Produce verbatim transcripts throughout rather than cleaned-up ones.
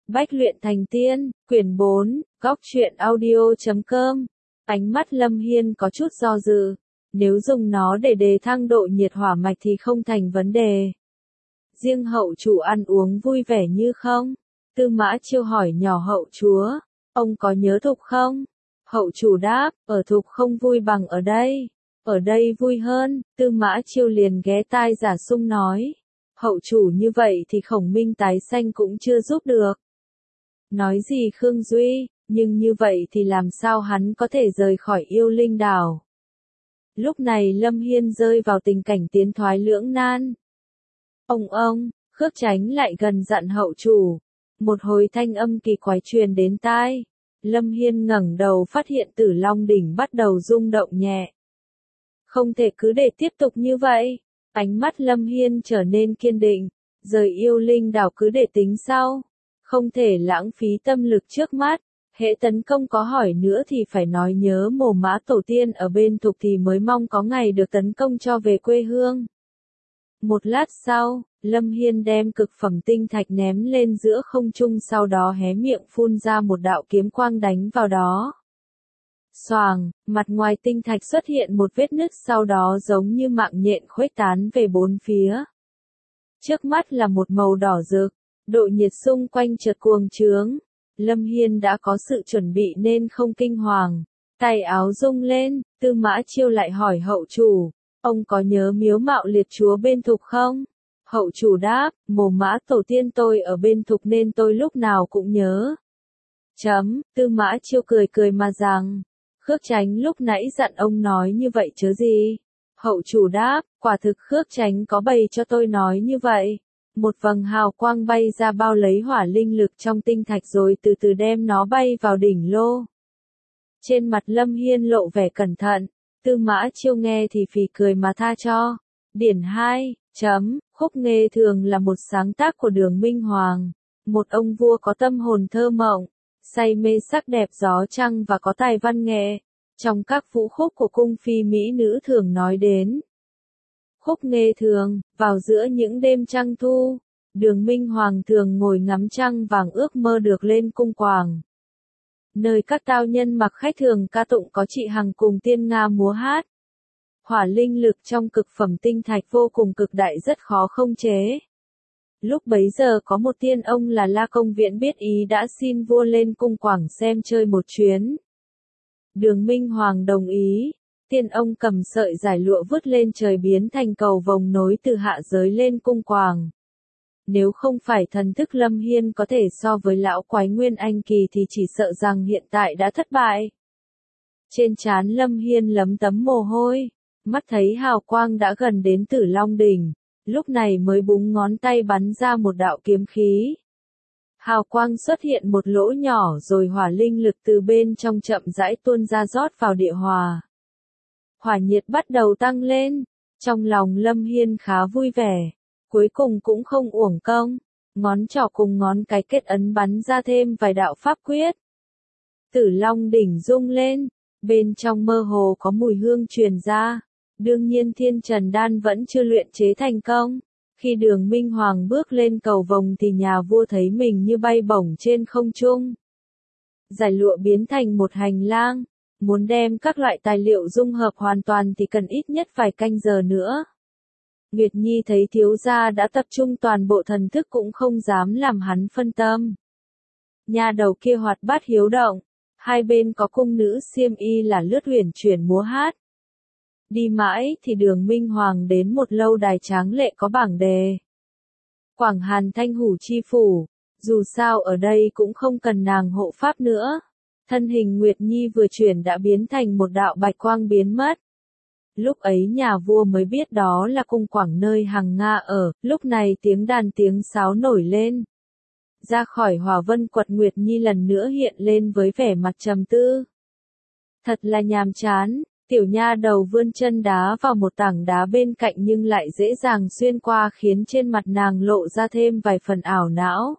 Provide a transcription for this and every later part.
Bách luyện thành tiên, quyển bốn, góc truyện audio chấm com. Ánh mắt Lâm Hiên có chút do dự. Nếu dùng nó để đề thăng độ nhiệt hỏa mạch thì không thành vấn đề. Riêng hậu chủ ăn uống vui vẻ như không? Tư Mã Chiêu hỏi nhỏ hậu chúa. Ông có nhớ Thục không? Hậu chủ đáp, ở Thục không vui bằng ở đây. Ở đây vui hơn, Tư Mã Chiêu liền ghé tai giả sung nói. Hậu chủ như vậy thì Khổng Minh tái sanh cũng chưa giúp được. Nói gì Khương Duy, nhưng như vậy thì làm sao hắn có thể rời khỏi yêu linh đảo. Lúc này Lâm Hiên rơi vào tình cảnh tiến thoái lưỡng nan. Ông ông, Khước Chánh lại gần dặn hậu chủ. Một hồi thanh âm kỳ quái truyền đến tai. Lâm Hiên ngẩng đầu phát hiện Tử Long đỉnh bắt đầu rung động nhẹ. Không thể cứ để tiếp tục như vậy. Ánh mắt Lâm Hiên trở nên kiên định. Rời yêu linh đảo cứ để tính sau. Không thể lãng phí tâm lực trước mắt. Hễ tấn công có hỏi nữa thì phải nói nhớ mồ mã tổ tiên ở bên Thục thì mới mong có ngày được tấn công cho về quê hương. Một lát sau, Lâm Hiên đem cực phẩm tinh thạch ném lên giữa không trung, sau đó hé miệng phun ra một đạo kiếm quang đánh vào đó. Xoàng, mặt ngoài tinh thạch xuất hiện một vết nứt, sau đó giống như mạng nhện khuếch tán về bốn phía. Trước mắt là một màu đỏ rực, độ nhiệt xung quanh chợt cuồng trướng. Lâm Hiên đã có sự chuẩn bị nên không kinh hoàng. Tay áo rung lên, Tư Mã Chiêu lại hỏi hậu chủ. Ông có nhớ miếu mạo liệt chúa bên Thục không? Hậu chủ đáp, mồ mã tổ tiên tôi ở bên Thục nên tôi lúc nào cũng nhớ. Chấm, Tư Mã Chiêu cười cười mà rằng. Khước Chánh lúc nãy dặn ông nói như vậy chứ gì? Hậu chủ đáp, quả thực Khước Chánh có bày cho tôi nói như vậy. Một vầng hào quang bay ra bao lấy hỏa linh lực trong tinh thạch rồi từ từ đem nó bay vào đỉnh lô. Trên mặt Lâm Hiên lộ vẻ cẩn thận. Tư Mã Chiêu nghe thì phì cười mà tha cho. Điển hai, chấm, Khúc Nghê Thường là một sáng tác của Đường Minh Hoàng. Một ông vua có tâm hồn thơ mộng, say mê sắc đẹp gió trăng và có tài văn nghệ. Trong các vũ khúc của cung phi mỹ nữ thường nói đến. Khúc Nghê Thường, vào giữa những đêm trăng thu, Đường Minh Hoàng thường ngồi ngắm trăng vàng ước mơ được lên cung quàng. Nơi các tao nhân mặc khách thường ca tụng có chị hằng cùng tiên Nga múa hát. Hỏa linh lực trong cực phẩm tinh thạch vô cùng cực đại, rất khó không chế. Lúc bấy giờ có một tiên ông là La Công Viễn biết ý đã xin vua lên cung quảng xem chơi một chuyến. Đường Minh Hoàng đồng ý. Tiên ông cầm sợi giải lụa vứt lên trời biến thành cầu vồng nối từ hạ giới lên cung quàng. Nếu không phải thần thức Lâm Hiên có thể so với lão quái Nguyên Anh kỳ thì chỉ sợ rằng hiện tại đã thất bại. Trên trán Lâm Hiên lấm tấm mồ hôi, mắt thấy hào quang đã gần đến Tử Long đỉnh, lúc này mới búng ngón tay bắn ra một đạo kiếm khí. Hào quang xuất hiện một lỗ nhỏ rồi hỏa linh lực từ bên trong chậm rãi tuôn ra rót vào địa hòa. Hỏa nhiệt bắt đầu tăng lên, trong lòng Lâm Hiên khá vui vẻ, cuối cùng cũng không uổng công, ngón trỏ cùng ngón cái kết ấn bắn ra thêm vài đạo pháp quyết. Tử Long đỉnh rung lên, bên trong mơ hồ có mùi hương truyền ra, đương nhiên Thiên Trần Đan vẫn chưa luyện chế thành công. Khi Đường Minh Hoàng bước lên cầu vồng thì nhà vua thấy mình như bay bổng trên không trung. Giải lụa biến thành một hành lang. Muốn đem các loại tài liệu dung hợp hoàn toàn thì cần ít nhất vài canh giờ nữa. Nguyệt Nhi thấy thiếu gia đã tập trung toàn bộ thần thức cũng không dám làm hắn phân tâm. Nhà đầu kia hoạt bát hiếu động, hai bên có cung nữ xiêm y là lướt uyển chuyển múa hát. Đi mãi thì Đường Minh Hoàng đến một lâu đài tráng lệ có bảng đề. Quảng Hàn Thanh Hủ chi phủ, dù sao ở đây cũng không cần nàng hộ pháp nữa. Thân hình Nguyệt Nhi vừa chuyển đã biến thành một đạo bạch quang biến mất. Lúc ấy nhà vua mới biết đó là cung quảng nơi Hằng Nga ở, lúc này tiếng đàn tiếng sáo nổi lên. Ra khỏi hỏa vân quật, Nguyệt Nhi lần nữa hiện lên với vẻ mặt trầm tư. Thật là nhàm chán, tiểu nha đầu vươn chân đá vào một tảng đá bên cạnh nhưng lại dễ dàng xuyên qua khiến trên mặt nàng lộ ra thêm vài phần ảo não.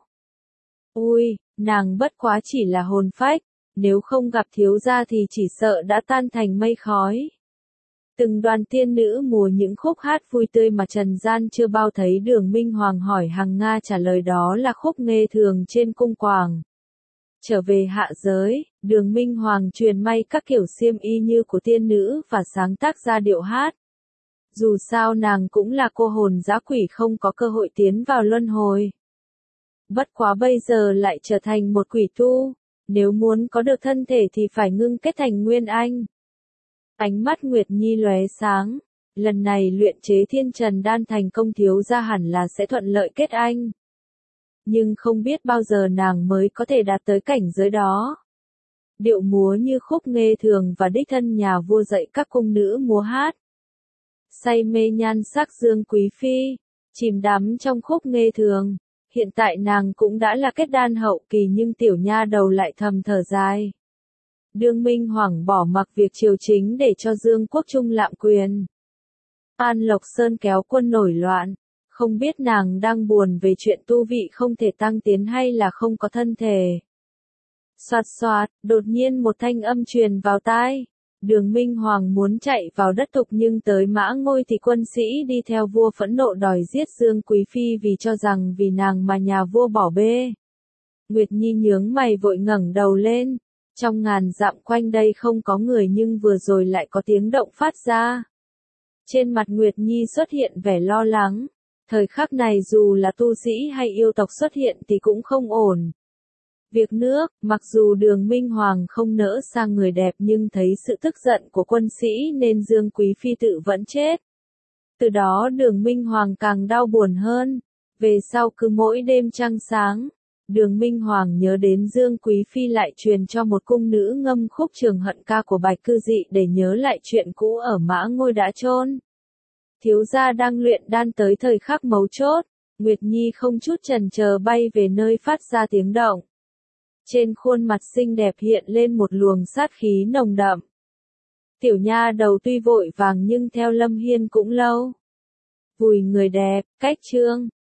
Ui, nàng bất quá chỉ là hồn phách. Nếu không gặp thiếu gia thì chỉ sợ đã tan thành mây khói. Từng đoàn tiên nữ múa những khúc hát vui tươi mà trần gian chưa bao thấy. Đường Minh Hoàng hỏi Hằng Nga trả lời đó là khúc nghê thường trên cung quảng. Trở về hạ giới, Đường Minh Hoàng truyền may các kiểu xiêm y như của tiên nữ và sáng tác ra điệu hát. Dù sao nàng cũng là cô hồn dã quỷ không có cơ hội tiến vào luân hồi. Bất quá bây giờ lại trở thành một quỷ tu, nếu muốn có được thân thể thì phải ngưng kết thành nguyên anh. Ánh mắt Nguyệt Nhi lóe sáng, lần này luyện chế thiên trần đan thành công thiếu gia hẳn là sẽ thuận lợi kết anh. Nhưng không biết bao giờ nàng mới có thể đạt tới cảnh giới đó. Điệu múa như khúc nghê thường và đích thân nhà vua dạy các cung nữ múa hát. Say mê nhan sắc Dương Quý Phi, chìm đắm trong khúc nghê thường. Hiện tại nàng cũng đã là kết đan hậu kỳ nhưng tiểu nha đầu lại thầm thở dài. Đường Minh Hoàng bỏ mặc việc triều chính để cho Dương Quốc Trung lạm quyền. An Lộc Sơn kéo quân nổi loạn, không biết nàng đang buồn về chuyện tu vị không thể tăng tiến hay là không có thân thể. Soạt soạt, đột nhiên một thanh âm truyền vào tai. Đường Minh Hoàng muốn chạy vào đất tục nhưng tới Mã Ngôi thì quân sĩ đi theo vua phẫn nộ đòi giết Dương Quý Phi vì cho rằng vì nàng mà nhà vua bỏ bê. Nguyệt Nhi nhướng mày vội ngẩng đầu lên. Trong ngàn dặm quanh đây không có người nhưng vừa rồi lại có tiếng động phát ra. Trên mặt Nguyệt Nhi xuất hiện vẻ lo lắng. Thời khắc này dù là tu sĩ hay yêu tộc xuất hiện thì cũng không ổn. Việc nước, mặc dù Đường Minh Hoàng không nỡ sang người đẹp nhưng thấy sự tức giận của quân sĩ nên Dương Quý Phi tự vẫn chết. Từ đó Đường Minh Hoàng càng đau buồn hơn. Về sau cứ mỗi đêm trăng sáng, Đường Minh Hoàng nhớ đến Dương Quý Phi lại truyền cho một cung nữ ngâm khúc Trường Hận ca của Bạch Cư Dị để nhớ lại chuyện cũ ở Mã Ngôi đã chôn. Thiếu gia đang luyện đan tới thời khắc mấu chốt, Nguyệt Nhi không chút chần chờ bay về nơi phát ra tiếng động. Trên khuôn mặt xinh đẹp hiện lên một luồng sát khí nồng đậm. Tiểu nha đầu tuy vội vàng nhưng theo Lâm Hiên cũng lâu. Vùi người đẹp, cách chương.